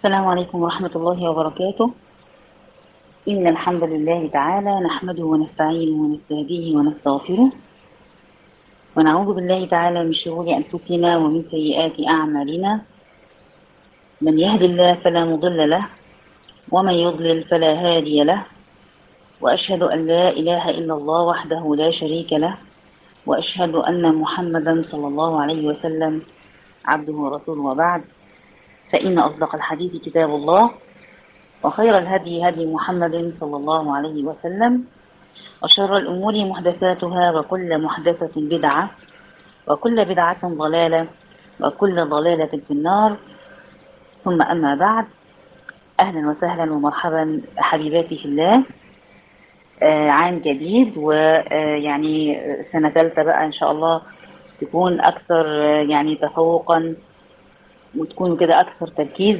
السلام عليكم ورحمة الله وبركاته. إن الحمد لله تعالى نحمده ونستعينه ونستهديه ونستغفره، ونعوذ بالله تعالى من شرور أنفسنا ومن سيئات أعمالنا. من يهد الله فلا مضل له، ومن يضلل فلا هادي له، وأشهد أن لا إله إلا الله وحده لا شريك له، وأشهد أن محمدا صلى الله عليه وسلم عبده ورسوله. وبعد، فإن أصدق الحديث كتاب الله، وخير الهدي هدي محمد صلى الله عليه وسلم، وشر الأمور محدثاتها، وكل محدثة بدعة، وكل بدعة ضلالة، وكل ضلالة في النار. ثم أما بعد، أهلا وسهلا ومرحبا حبيباتي في الله. عام جديد، ويعني سنة ثالثة بقى إن شاء الله تكون أكثر يعني تفوقا، وتكون كده أكثر تركيز.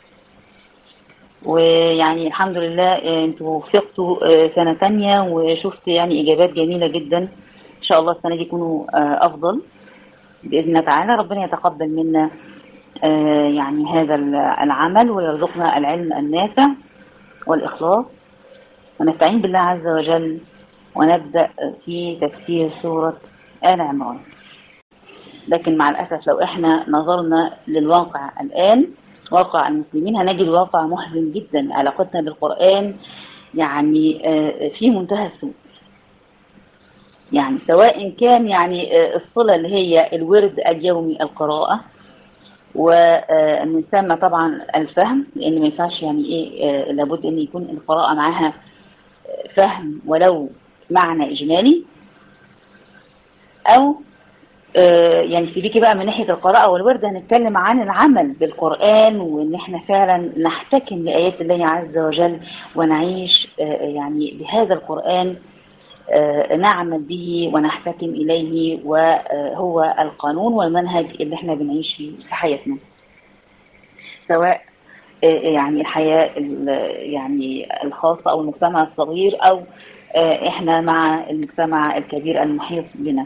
ويعني الحمد لله انتوا وفقتوا سنة تانية، وشفت يعني إجابات جميلة جدا. إن شاء الله السنة دي يكونوا أفضل بإذن الله تعالى. ربنا يتقبل منا يعني هذا العمل، ويرزقنا العلم النافع والإخلاص، ونستعين بالله عز وجل، ونبدأ في تفسير سورة آل عمران. لكن مع الأسف لو احنا نظرنا للواقع الآن، واقع المسلمين، هنجد واقع محزن جدا. علاقتنا بالقرآن يعني في منتهى السوء، يعني سواء كان يعني الصلة اللي هي الورد اليومي القراءة، ومن ثم طبعا الفهم، لأن ما ينفعش يعني إيه لابد أن يكون القراءة معها فهم ولو معنى إجمالي، أو يعني سيبيكي بقى من ناحية القراءة والورد هنتكلم عن العمل بالقرآن، وإن احنا فعلا نحتكم لآيات الله عز وجل، ونعيش يعني بهذا القرآن، نعمل به ونحتكم إليه، وهو القانون والمنهج اللي احنا بنعيش فيه في حياتنا، سواء يعني الحياة يعني الخاصة أو المجتمع الصغير، أو احنا مع المجتمع الكبير المحيط بنا.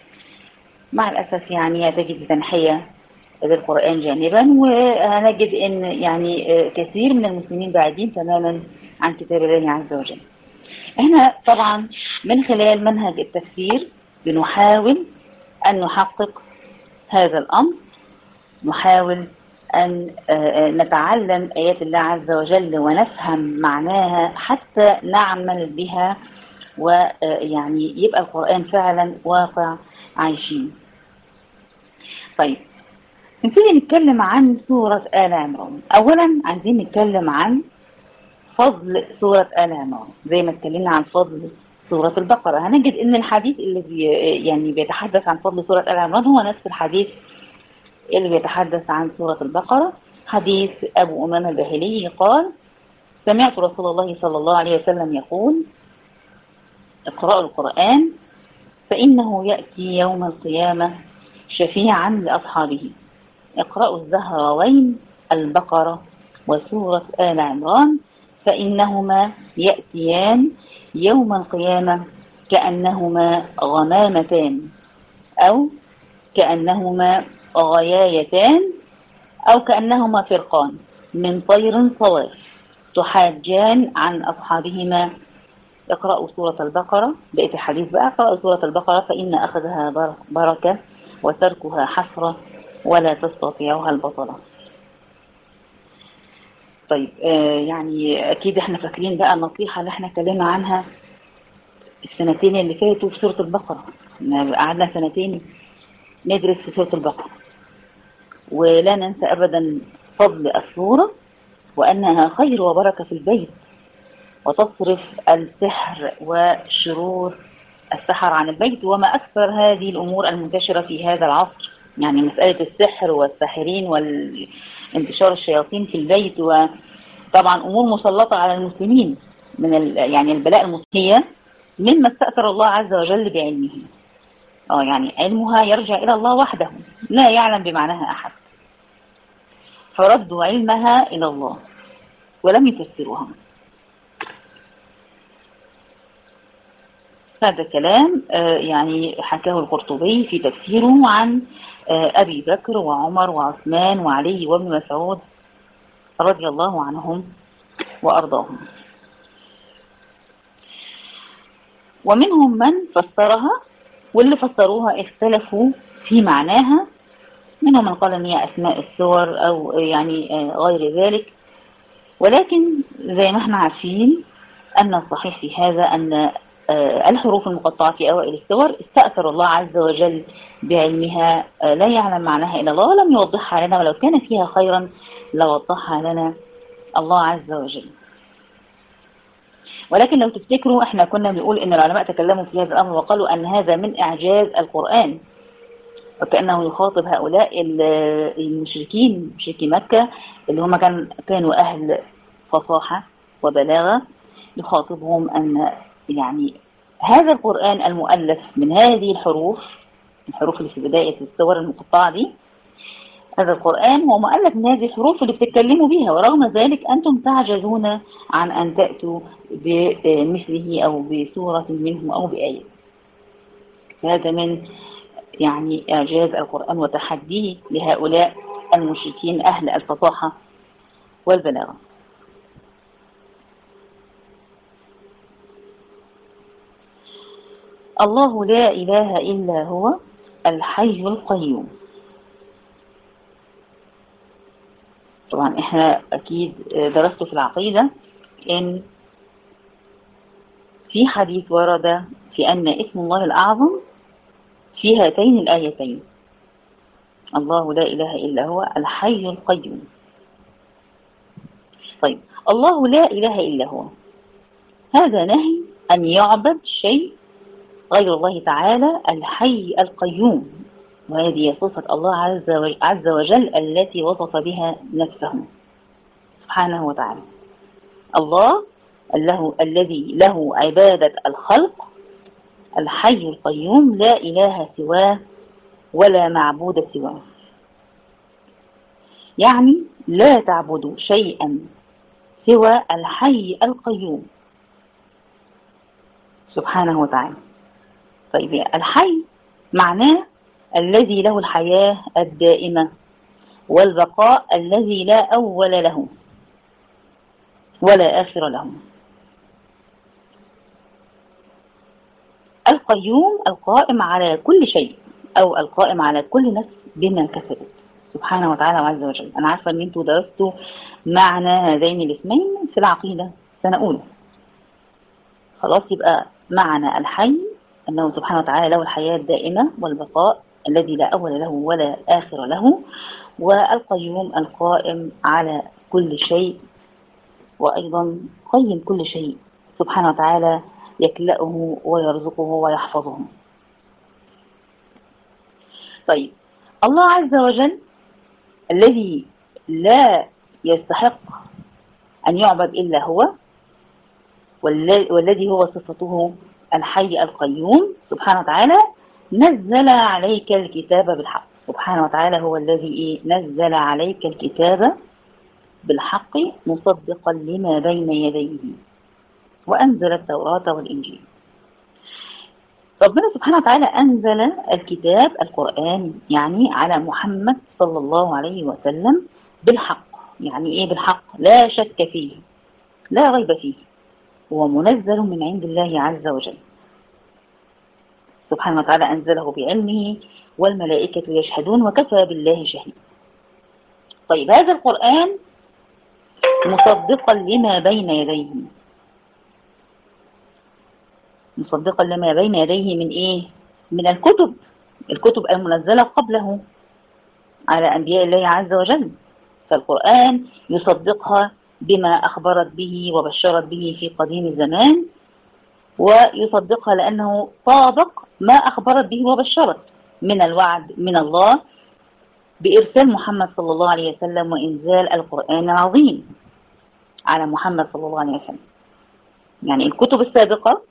مع الأسف يعني تجد تنحية للقرآن جانبا، وهنجد أن يعني كثير من المسلمين بعيدين تماما عن كتاب الله عز وجل. احنا طبعا من خلال منهج التفسير بنحاول أن نحقق هذا الأمر، نحاول أن نتعلم آيات الله عز وجل ونفهم معناها حتى نعمل بها، ويعني يبقى القرآن فعلا واقع عايشين. طيب، نبتدي نتكلم عن سورة آل عمران. أولا عايزين نتكلم عن فضل سورة آل عمران. زي ما اتكلمنا عن فضل سورة البقرة، هنجد ان الحديث اللي يعني بيتحدث عن فضل سورة آل عمران هو نفس الحديث اللي بيتحدث عن سورة البقرة. حديث أبو أمامة الباهلي قال: سمعت رسول الله صلى الله عليه وسلم يقول: اقرأوا القرآن فإنه يأتي يوم القيامة شفيعا لأصحابه. اقرأوا الزهراوين البقرة وسورة آل عمران، فإنهما يأتيان يوم القيامة كأنهما غمامتان، أو كأنهما غيايتان، أو كأنهما فرقان من طير صواف تحاجان عن أصحابهما. اقرأوا سورة البقرة. بقية الحديث بقى: اقرأوا سورة البقرة فإن أخذها بركة وتركها حسرة ولا تستطيعها البطلة. طيب يعني أكيد احنا فاكرين بقى النصيحة اللي احنا اتكلمنا عنها السنتين اللي فاتوا في سورة البقرة. قعدنا سنتين ندرس في سورة البقرة، ولا ننسى أبدا فضل السورة، وأنها خير وبركة في البيت، وتصرف السحر وشرور السحر عن البيت. وما أكثر هذه الأمور المنتشرة في هذا العصر، يعني مسألة السحر والساحرين والانتشار الشياطين في البيت، وطبعا أمور مسلطة على المسلمين من يعني البلاء المصيبة مما استأثر الله عز وجل بعلمه. يعني علمها يرجع إلى الله وحده، لا يعلم بمعناها أحد، فردوا علمها إلى الله ولم يفسروها. هذا كلام يعني حكاه القرطبي في تفسيره عن أبي بكر وعمر وعثمان وعلي وابن مسعود رضي الله عنهم وأرضاهم. ومنهم من فسرها، واللي فسروها اختلفوا في معناها. منهم من قال ان هي أسماء السور أو يعني غير ذلك، ولكن زي ما احنا عارفين أن الصحيح في هذا أن الحروف المقطعة في أوائل السور استأثر الله عز وجل بعلمها، لا يعلم معناها إلا الله، ولم يوضحها لنا، ولو كان فيها خيرا لوضحها لنا الله عز وجل. ولكن لو تفتكروا احنا كنا بنقول ان العلماء تكلموا في هذا الأمر وقالوا أن هذا من إعجاز القرآن، وكأنه يخاطب هؤلاء المشركين، مشركي مكة اللي هم كانوا أهل فصاحة وبلاغة، يخاطبهم أن يعني هذا القرآن المؤلف من هذه الحروف اللي في بداية السور المقطعة دي، هذا القرآن هو مؤلف من هذه الحروف اللي بتتكلموا بها، ورغم ذلك أنتم تعجزون عن أن تأتوا بمثله أو بسورة منه أو بآية. هذا من يعني إعجاز القرآن وتحديه لهؤلاء المشركين أهل الفصاحة والبلاغة. الله لا إله إلا هو الحي القيوم. طبعا احنا أكيد درستوا في العقيدة إن في حديث ورد في أن اسم الله الأعظم في هاتين الآيتين، الله لا إله إلا هو الحي القيوم. طيب الله لا إله إلا هو، هذا نهي أن يعبد شيء غير الله تعالى الحي القيوم، وهذه صفة الله عز وجل التي وصف بها نفسه سبحانه وتعالى. الله الذي له عبادة الخلق، الحي القيوم، لا إله سواه ولا معبود سواه. يعني لا تعبدوا شيئا سوى الحي القيوم سبحانه وتعالى. طيب الحي معناه الذي له الحياة الدائمة والبقاء الذي لا أول له ولا آخر له. القيوم القائم على كل شيء أو القائم على كل نفس بما كسبت سبحانه وتعالى وعز وجل. أنا عارفة أن أنتوا درستوا معنى هذين الاسمين في العقيدة سنة أولى. خلاص، يبقى معنى الحي أنه سبحانه وتعالى له الحياة الدائمة والبقاء الذي لا أول له ولا آخر له، والقيوم القائم على كل شيء وأيضا قيم كل شيء سبحانه وتعالى، يكلأه ويرزقه ويحفظه. طيب الله عز وجل الذي لا يستحق أن يعبد إلا هو، والذي هو صفته الحي القيوم سبحانه وتعالى، نزل عليك الكتاب بالحق. سبحانه وتعالى هو الذي نزل عليك الكتاب بالحق مصدقا لما بين يديه وأنزل التوراة والإنجيل. ربنا سبحانه وتعالى أنزل الكتاب القرآن يعني على محمد صلى الله عليه وسلم بالحق. يعني إيه بالحق؟ لا شك فيه لا ريب فيه، هو منزل من عند الله عز وجل سبحانه وتعالى، أنزله بعلمه والملائكة يشهدون وكفى بالله شهيد. طيب هذا القرآن مصدقا لما بين يديه، مصدقا لما بين يديه من إيه؟ من الكتب المنزلة قبله على أنبياء الله عز وجل. فالقرآن يصدقها بما أخبرت به وبشرت به في قديم الزمان، ويصدقها لأنه طابق ما أخبرت به وبشرت من الوعد من الله بإرسال محمد صلى الله عليه وسلم وإنزال القرآن العظيم على محمد صلى الله عليه وسلم. يعني الكتب السابقة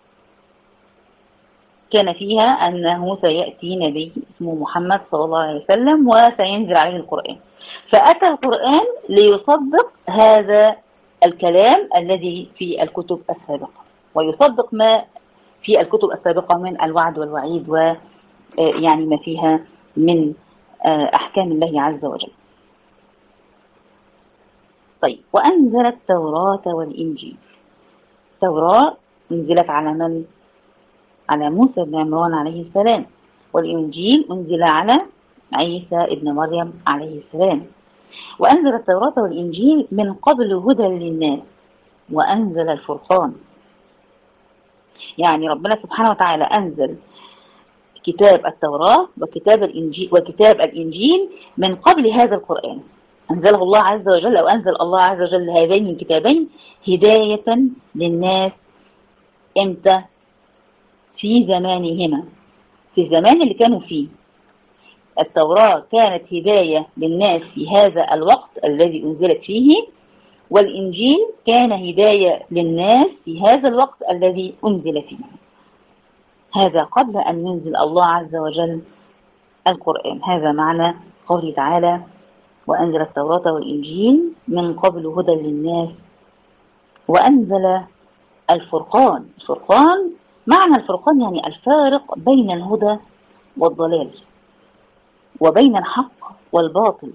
كان فيها أنه سيأتي نبي اسمه محمد صلى الله عليه وسلم وسينزل عليه القرآن، فأتى القرآن ليصدق هذا الكلام الذي في الكتب السابقة، ويصدق ما في الكتب السابقة من الوعد والوعيد ويعني ما فيها من أحكام الله عز وجل. طيب، وأنزل التوراة والإنجيل. التوراة انزلت على من؟ على موسى بن عمران عليه السلام. والإنجيل انزل على عيسى ابن مريم عليه السلام. وأنزل التوراة والإنجيل من قبل هدى للناس، وأنزل الفرقان. يعني ربنا سبحانه وتعالى أنزل كتاب التوراة وكتاب الإنجيل من قبل هذا القرآن. أنزله الله عز وجل، أو أنزل الله عز وجل هذين الكتابين هداية للناس. إمتى؟ في زمانهما، في الزمان اللي كانوا فيه. التوراة كانت هداية للناس في هذا الوقت الذي أنزلت فيه، والإنجيل كان هداية للناس في هذا الوقت الذي أنزل فيه. هذا قبل أن ينزل الله عز وجل القرآن. هذا معنى قوله تعالى: وأنزل التوراة والإنجيل من قبل هدى للناس، وأنزل الفرقان. الفرقان، معنى الفرقان يعني الفارق بين الهدى والضلال، وبين الحق والباطل.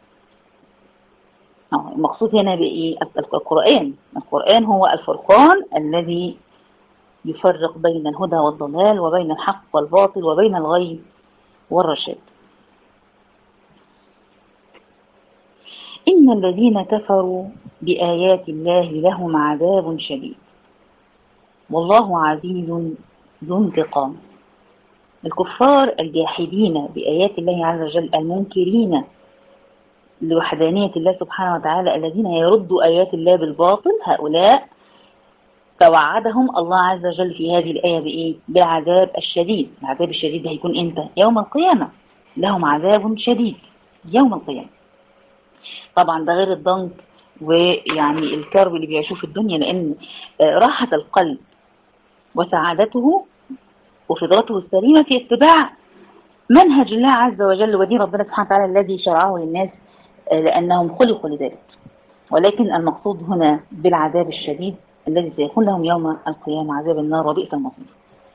المقصود هنا بإيه؟ القرآن هو الفرقان الذي يفرق بين الهدى والضلال، وبين الحق والباطل، وبين الغي والرشاد. إن الذين كفروا بآيات الله لهم عذاب شديد والله عزيز ذو انتقام. الكفار الجاحدين بآيات الله عز وجل، المنكرين لوحدانية الله سبحانه وتعالى، الذين يردوا آيات الله بالباطل، هؤلاء توعدهم الله عز وجل في هذه الآية بإيه؟ بالعذاب الشديد. العذاب الشديد هيكون إمتى؟ يوم القيامة. لهم عذاب شديد يوم القيامة. طبعا ده غير الضنك ويعني الكرب اللي بيعيشوه في الدنيا، لأن راحة القلب وسعادته وفطرته السليمة في اتباع منهج الله عز وجل ودين ربنا سبحانه وتعالى الذي شرعه للناس، لأنهم خلقوا لذلك. ولكن المقصود هنا بالعذاب الشديد الذي سيكون لهم يوم القيامة، عذاب النار وبئس المصير.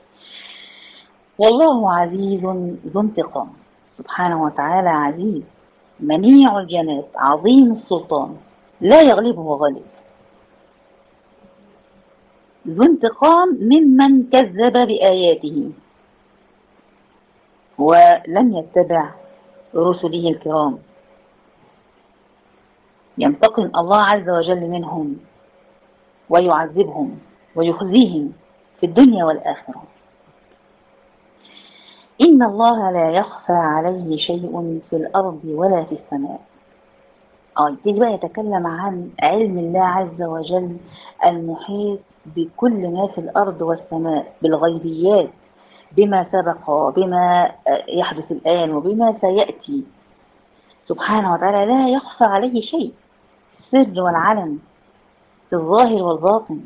والله عزيز ذو انتقام. سبحانه وتعالى عزيز منيع الجنات عظيم السلطان، لا يغلبه غالب. ذو انتقام ممن كذب بآياته ولم يتبع رسله الكرام. ينتقم الله عز وجل منهم ويعذبهم ويخزيهم في الدنيا والآخرة. إن الله لا يخفى عليه شيء في الأرض ولا في السماء. يبتدي بقى يتكلم عن علم الله عز وجل المحيط بكل ما في الأرض والسماء، بالغيبيات، بما سبق وبما يحدث الآن وبما سيأتي. سبحانه وتعالى لا يخفى عليه شيء، السر والعلن، في الظاهر والباطن.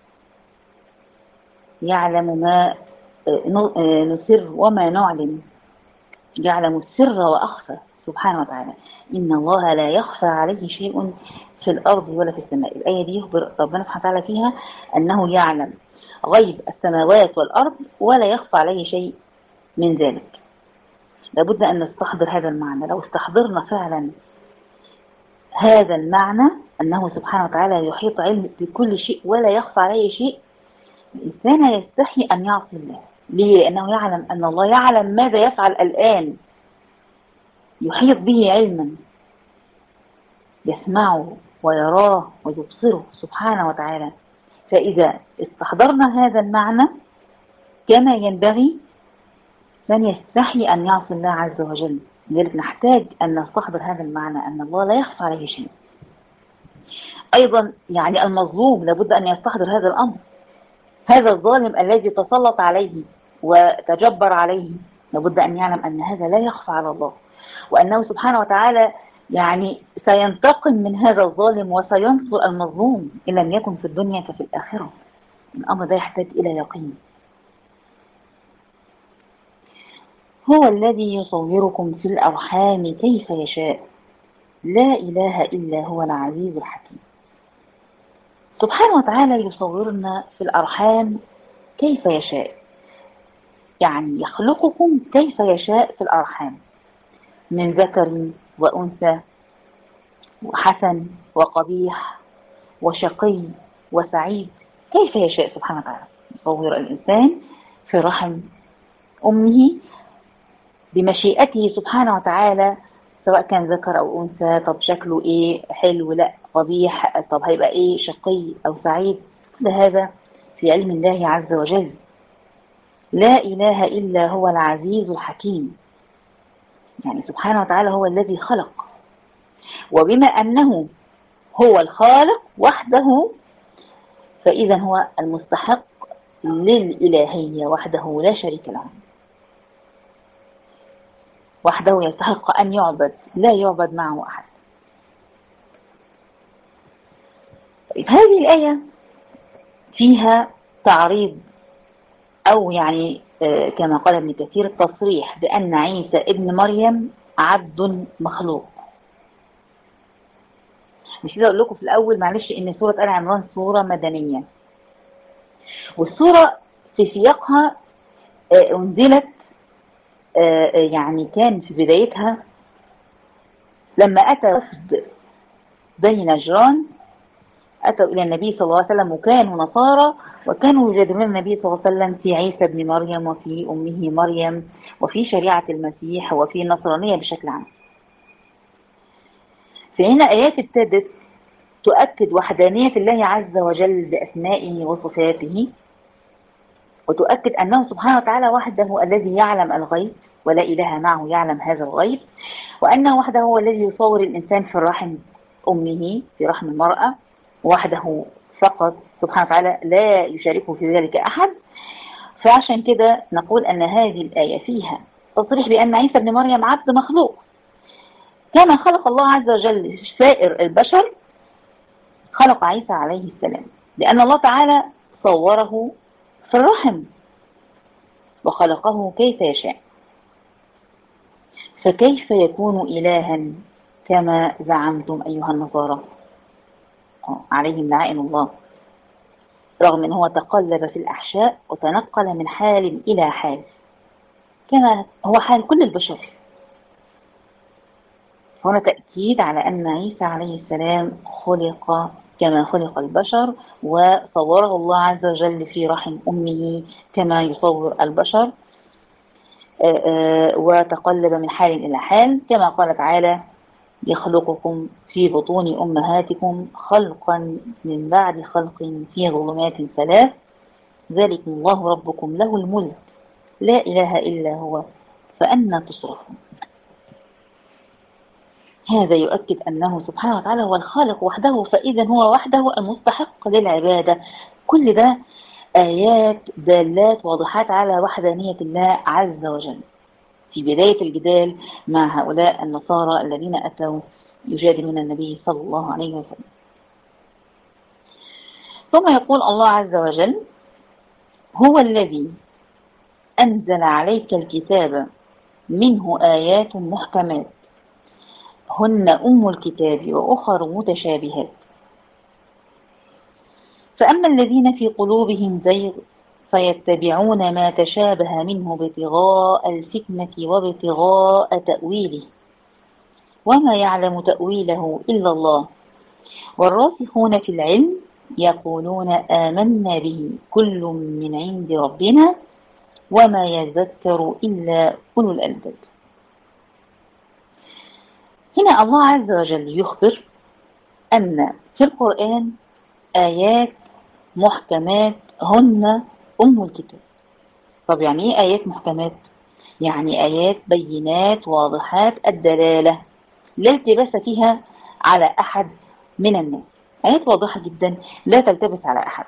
يعلم ما نسر وما نعلن، يعلم السر وأخفى سبحانه وتعالى. إن الله لا يخفى عليه شيء في الأرض ولا في السماء. الآية دي يخبر ربنا سبحانه وتعالى فيها أنه يعلم غيب السماوات والأرض ولا يخفى عليه شيء من ذلك. لابد أن نستحضر هذا المعنى. لو استحضرنا فعلا هذا المعنى، أنه سبحانه وتعالى يحيط علم بكل شيء ولا يخفى عليه شيء، الإنسان يستحي أن يعصي الله. ليه؟ لأنه يعلم أن الله يعلم ماذا يفعل الآن، يحيط به علما، يسمعه ويراه ويبصره سبحانه وتعالى. فإذا استحضرنا هذا المعنى كما ينبغي لن يستحي أن يعصي الله عز وجل. لذلك نحتاج أن نستحضر هذا المعنى، أن الله لا يخفى عليه شيء. أيضا يعني المظلوم لابد أن يستحضر هذا الأمر. هذا الظالم الذي تسلط عليه وتجبر عليه لابد أن يعلم أن هذا لا يخفى على الله، وأنه سبحانه وتعالى يعني سينتقم من هذا الظالم وسينصر المظلوم، إن لم يكن في الدنيا ففي الآخرة. الأمر ده يحتاج إلى يقين. هو الذي يصوركم في الأرحام كيف يشاء، لا إله إلا هو العزيز الحكيم. سبحانه وتعالى يصورنا في الأرحام كيف يشاء، يعني يخلقكم كيف يشاء في الأرحام من ذكر وأنثى، وحسن وقبيح وشقي وسعيد كيف يشاء سبحانه وتعالى. يصور الإنسان في رحم أمه بمشيئته سبحانه وتعالى، سواء كان ذكر أو أنثى. طب شكله إيه؟ حلو؟ لا قبيح؟ طب هيبقى إيه؟ شقي أو سعيد؟ كل هذا في علم الله عز وجل. لا إله إلا هو العزيز الحكيم. يعني سبحانه وتعالى هو الذي خلق، وبما أنه هو الخالق وحده فإذا هو المستحق للإلهية وحده لا شريك له، وحده يستحق أن يعبد، لا يعبد معه أحد. هذه الآية فيها تعريض أو يعني كما قال ابن كثير التصريح بأن عيسى ابن مريم عبد مخلوق. مش كده أقول لكم في الأول معلش إن سورة آل عمران سورة مدنية، والسورة في سياقها أنزلت يعني كان في بدايتها لما أتى وفد بني نجران أتوا إلى النبي صلى الله عليه وسلم وكانوا نصارى، وكانوا يجادلون النبي صلى الله عليه وسلم في عيسى ابن مريم وفي أمه مريم وفي شريعة المسيح وفي النصرانية بشكل عام. فهنا آيات ابتدت تؤكد وحدانية الله عز وجل بأسمائه وصفاته، وتؤكد أنه سبحانه وتعالى وحده الذي يعلم الغيب ولا إله معه يعلم هذا الغيب، وأنه وحده هو الذي يصور الإنسان في رحم أمه في رحم المرأة، وحده فقط سبحانه وتعالى لا يشاركه في ذلك أحد. فعشان كده نقول أن هذه الآية فيها تصريح بأن عيسى ابن مريم عبد مخلوق كما خلق الله عز وجل سائر البشر، خلق عيسى عليه السلام لأن الله تعالى صوره في الرحم وخلقه كيف يشاء. فكيف يكون إلها كما زعمتم أيها النصارى عليهم لعائن الله، رغم أنه هو تقلب في الأحشاء وتنقل من حال إلى حال كما هو حال كل البشر. هنا تأكيد على أن عيسى عليه السلام خلق كما خلق البشر، وصوره الله عز وجل في رحم أمه كما يصور البشر، وتقلب من حال إلى حال كما قال تعالى يخلقكم في بطون أمهاتكم خلقا من بعد خلق في ظلمات ثلاث ذلكم الله ربكم له الملك لا إله إلا هو فأنى تصرفون. هذا يؤكد أنه سبحانه وتعالى هو الخالق وحده، فإذا هو وحده المستحق للعبادة. كل ده آيات دالات واضحات على وحدانية الله عز وجل في بداية الجدال مع هؤلاء النصارى الذين أتوا يجادلون النبي صلى الله عليه وسلم. ثم يقول الله عز وجل هو الذي أنزل عليك الكتاب منه آيات محكمات هن أم الكتاب وأخر متشابهات فأما الذين في قلوبهم زيغ فيتبعون ما تشابه منه ابتغاء الفتنة وابتغاء تأويله وما يعلم تأويله إلا الله والراسخون في العلم يقولون آمنا به كل من عند ربنا وما يذكر إلا أولو الألباب. هنا الله عز وجل يخبر أن في القرآن آيات محكمات هن أم الكتاب. طب يعني إيه آيات محكمات؟ يعني آيات بينات واضحات الدلالة لا التباس فيها على أحد من الناس، آيات واضحة جدا لا تلتبس على أحد،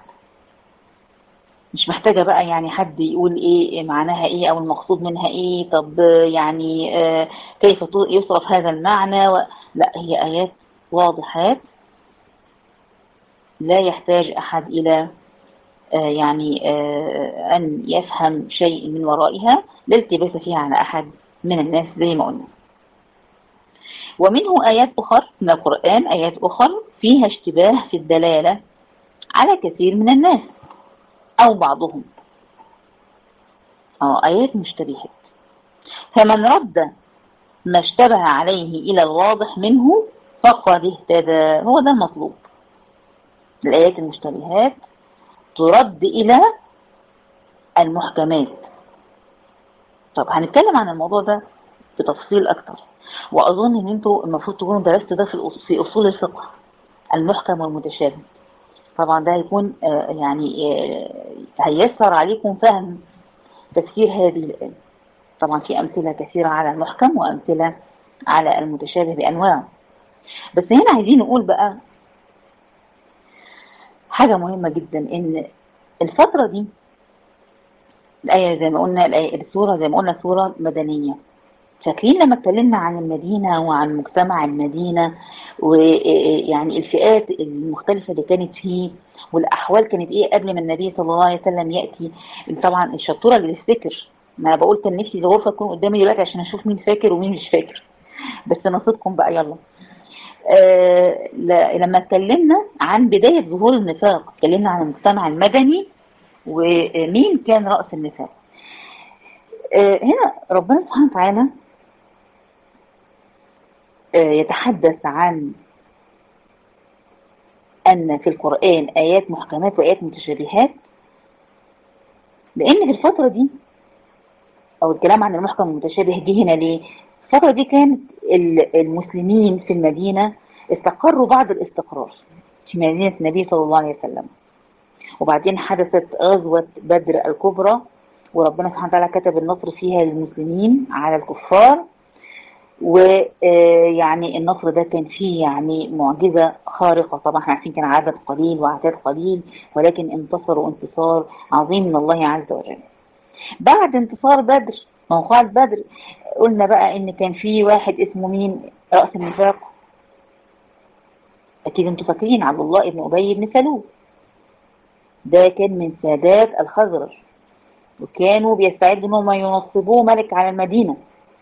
مش محتاجة بقى يعني حد يقول إيه معناها إيه أو المقصود منها إيه، طب يعني كيف يصرف هذا المعنى لا، هي آيات واضحات لا يحتاج أحد إلى يعني أن يفهم شيء من ورائها، لا التباس فيها على أحد من الناس زي ما قلنا. ومنه آيات أخرى من القرآن آيات أخرى فيها اشتباه في الدلالة على كثير من الناس أو بعضهم، آيات مشتبهات، فمن رد ما اشتبه عليه إلى الواضح منه فقد اهتدى. هو ده المطلوب. الآيات المشتبهات ترد إلى المحكمات. طب هنتكلم عن الموضوع ده بتفصيل أكتر، وأظن إن أنتوا المفروض تكونوا درستوا ده في أصول الفقه، المحكم والمتشابه. طبعا ده هيكون هيسر عليكم فهم تفسير هذه الآية. طبعا في أمثلة كثيرة على المحكم وأمثلة على المتشابه بأنواع. بس هنا عايزين نقول بقى حاجة مهمة جدا، إن الفترة دي الآية زي ما قلنا، السورة زي ما قلنا سورة مدنية. فاكرين لما اتكلمنا عن المدينة وعن مجتمع المدينة، ويعني الفئات المختلفة اللي كانت فيه، والأحوال كانت إيه قبل ما النبي صلى الله عليه وسلم يأتي. طبعا الشطورة اللي تفتكر، ما أنا بقول كان نفسي الغرفة تكون قدامي دلوقتي عشان أشوف مين فاكر ومين مش فاكر، بس نصيبكم بقى. يلا. لما اتكلمنا عن بداية ظهور النفاق، اتكلمنا عن المجتمع المدني ومين كان رأس النفاق. هنا ربنا سبحانه وتعالى يتحدث عن أن في القرآن آيات محكمات وآيات متشابهات، لأن في الفترة دي، أو الكلام عن المحكم المتشابه دي هنا ليه؟ الفترة دي كانت المسلمين في المدينة استقروا بعض الاستقرار في مدينة النبي صلى الله عليه وسلم، وبعدين حدثت غزوة بدر الكبرى، وربنا سبحانه وتعالى كتب النصر فيها للمسلمين على الكفار. ويعني النصر ده كان فيه يعني معجزة خارقة. طبعا احنا عارفين كان عدد قليل وعتاد قليل، ولكن انتصروا انتصار عظيم من الله عز وجل. بعد انتصار بدر، موقعة بدر، قلنا بقى ان كان فيه واحد اسمه مين رأس النفاق؟ اكيد انتوا فاكرين، عبد الله بن أبي بن سلول. ده كان من سادات الخزرج، وكانوا بيستعدوا انهم ينصبوه ملك على المدينة.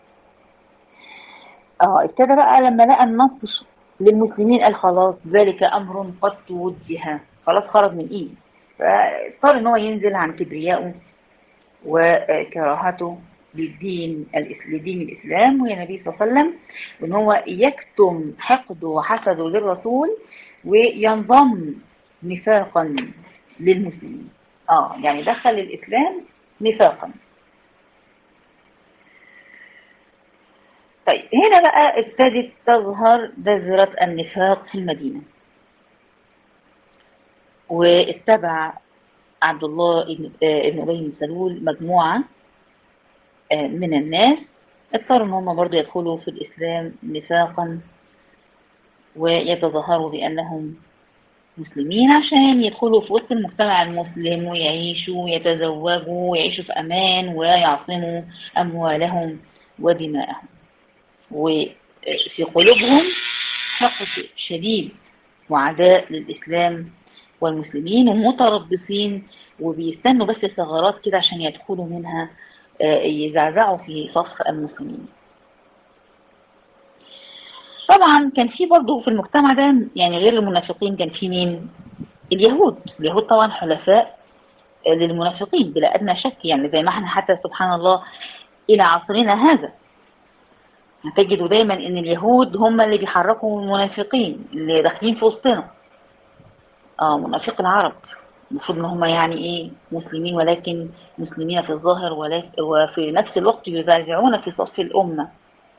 ابتدى بقى لما لقى النصر للمسلمين قال خلاص ذلك أمر قد توجه، خلاص خرج من إيه، فاضطر ان هو ينزل عن كبريائه وكراهته لدين الإسلام ويا النبي صلى الله عليه وسلم، وان هو يكتم حقده وحسده للرسول وينضم نفاقا للمسلمين. يعني دخل الإسلام نفاقا. طيب هنا بقى ابتدت تظهر بذرة النفاق في المدينة، واتبع عبد الله بن أبي بن سلول مجموعة من الناس، اضطروا ان هم برضه يدخلوا في الإسلام نفاقا ويتظاهروا بأنهم مسلمين عشان يدخلوا في وسط المجتمع المسلم ويعيشوا ويتزوجوا ويعيشوا في أمان ويعصموا أموالهم ودماءهم. وفي قلوبهم حقد شديد وعداء للإسلام والمسلمين، ومتربصين وبيستنوا بس ثغرات كده عشان يدخلوا منها يزعزعوا في صف المسلمين. طبعا كان في برضه في المجتمع ده يعني غير المنافقين كان في مين؟ اليهود طبعا حلفاء للمنافقين بلا أدنى شك، يعني زي ما احنا حتى سبحان الله إلى عصرنا هذا هتجدوا دايما ان اليهود هم اللي بيحركوا المنافقين اللي داخلين في وسطنا. منافق العرب المفروض ان هم يعني ايه مسلمين، ولكن مسلمين في الظاهر، وفي نفس الوقت يزعزعون في صف الأمة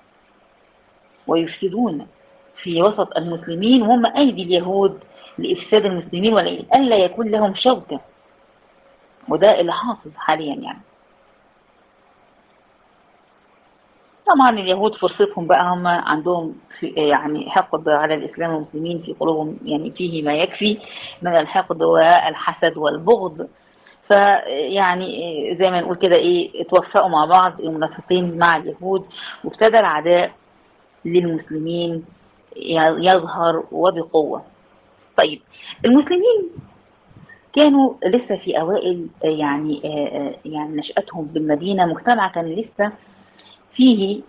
ويفسدون في وسط المسلمين، وهم أيدي اليهود لإفساد المسلمين ولا يكون لهم شوكة. وده اللي حاصل حاليا يعني. طبعا اليهود فرصتهم بقى، هم عندهم يعني حقد على الإسلام والمسلمين في قلوبهم، يعني فيه ما يكفي من الحقد والحسد والبغض. فيعني زي ما نقول كده اتوفقوا مع بعض المنافقين مع اليهود، وابتدى العداء للمسلمين يظهر وبقوة. طيب المسلمين كانوا لسه في أوائل يعني نشأتهم بالمدينة، مجتمع كان لسه فيه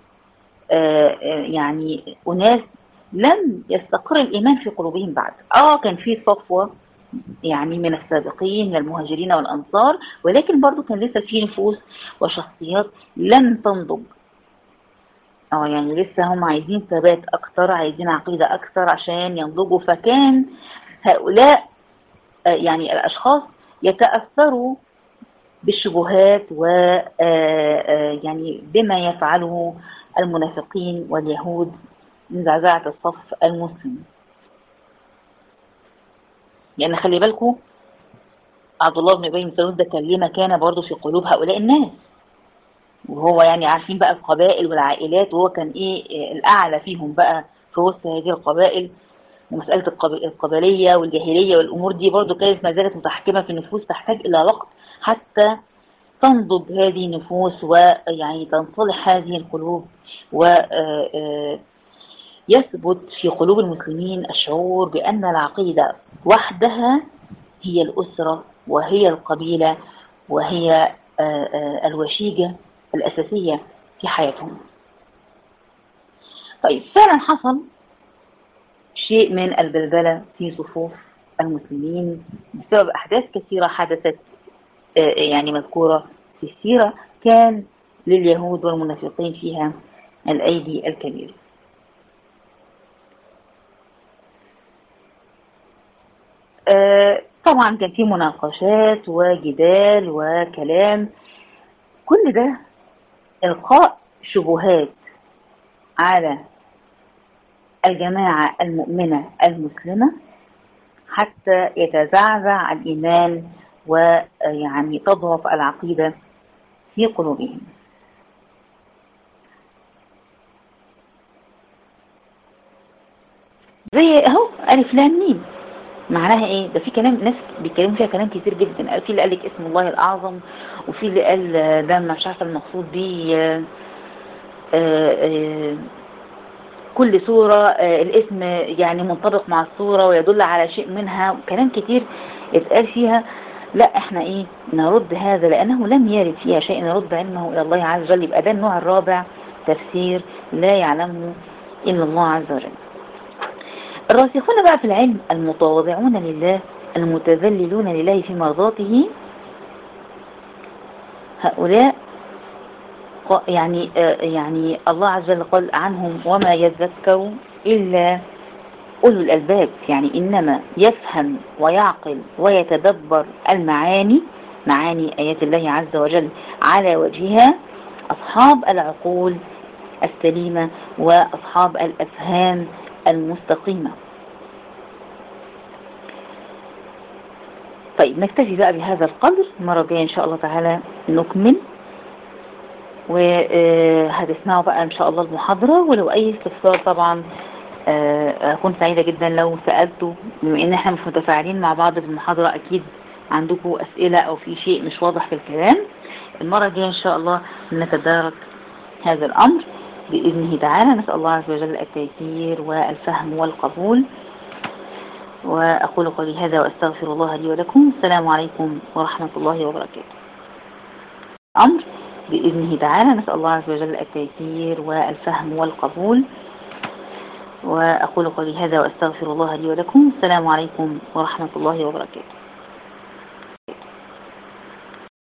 يعني أناس لم يستقر الإيمان في قلوبهم بعد. كان فيه صفوة يعني من السابقين من المهاجرين والأنصار، ولكن برضو كان لسه فيه نفوس وشخصيات لم تنضج. يعني لسه هم عايزين ثبات اكتر، عايزين عقيدة اكتر عشان ينضجوا. فكان هؤلاء يعني الاشخاص يتأثروا بالشبهات و يعني بما يفعله المنافقين واليهود من زعزعة الصف المسلم. لأن خلي بالكم عبد الله بن أبي بن سلول ده كان ليه مكانة برضه في قلوب هؤلاء الناس، وهو يعني عارفين بقى القبائل والعائلات، وهو كان ايه الأعلى فيهم بقى في وسط هذه القبائل. ومسألة القبلية والجاهلية والأمور دي برضه كانت ما زالت متحكمة في النفوس، تحتاج إلى وقت حتى تنضج هذه النفوس ويعني تنصلح هذه القلوب، ويثبت في قلوب المسلمين الشعور بأن العقيدة وحدها هي الأسرة وهي القبيلة وهي الوشيجة الأساسية في حياتهم. طيب فعلا حصل شيء من البلبلة في صفوف المسلمين بسبب أحداث كثيرة حدثت يعني مذكورة في السيرة، كان لليهود والمنافقين فيها الأيدي الكبيرة. طبعا كان في مناقشات وجدال وكلام، كل ده إلقاء شبهات على الجماعة المؤمنة المسلمة حتى يتزعزع الإيمان ويعني تضعف العقيدة في قلوبهم. زي اهو ألف لام ميم، معناها ايه؟ ده في كلام ناس بيتكلموا فيها كلام كتير جدا، في اللي قال لك اسم الله الأعظم، وفي اللي قال ده مش عارفه المقصود بيه كل سورة الاسم يعني منطبق مع السورة ويدل على شيء منها، كلام كتير اتقال فيها. لا احنا ايه نرد هذا لأنه لم يرد فيها شيء، نرد علمه إلى الله عز وجل. يبقى ده النوع الرابع تفسير لا يعلمه إلا الله عز وجل. الراسخون بقى في العلم المتواضعون لله المتذللون لله في مرضاته، هؤلاء يعني الله عز وجل قال عنهم وما يذكر إلا أولو الألباب، يعني إنما يفهم ويعقل ويتدبر المعاني، معاني آيات الله عز وجل على وجهها أصحاب العقول السليمة وأصحاب الأفهام المستقيمة. طيب نكتفي بقى بهذا القدر، المرة الجاية إن شاء الله تعالى نكمل، وهتسمعوا بقى إن شاء الله المحاضرة. ولو أي استفسار طبعا أكون سعيدة جدا لو سألتوا، بما إن إحنا مش متفاعلين مع بعض في المحاضرة أكيد عندكم أسئلة أو في شيء مش واضح في الكلام. المرة الجاية إن شاء الله نتدارك هذا الأمر بإذنه تعالى. نسأل الله عز وجل التيسير والفهم والقبول، وأقول قولي هذا وأستغفر الله لي ولكم. السلام عليكم ورحمة الله وبركاته. أمر بإذنه تعالى. نسأل الله عز وجل التيسير والفهم والقبول، وأقول قولي هذا وأستغفر الله لي ولكم. السلام عليكم ورحمة الله وبركاته.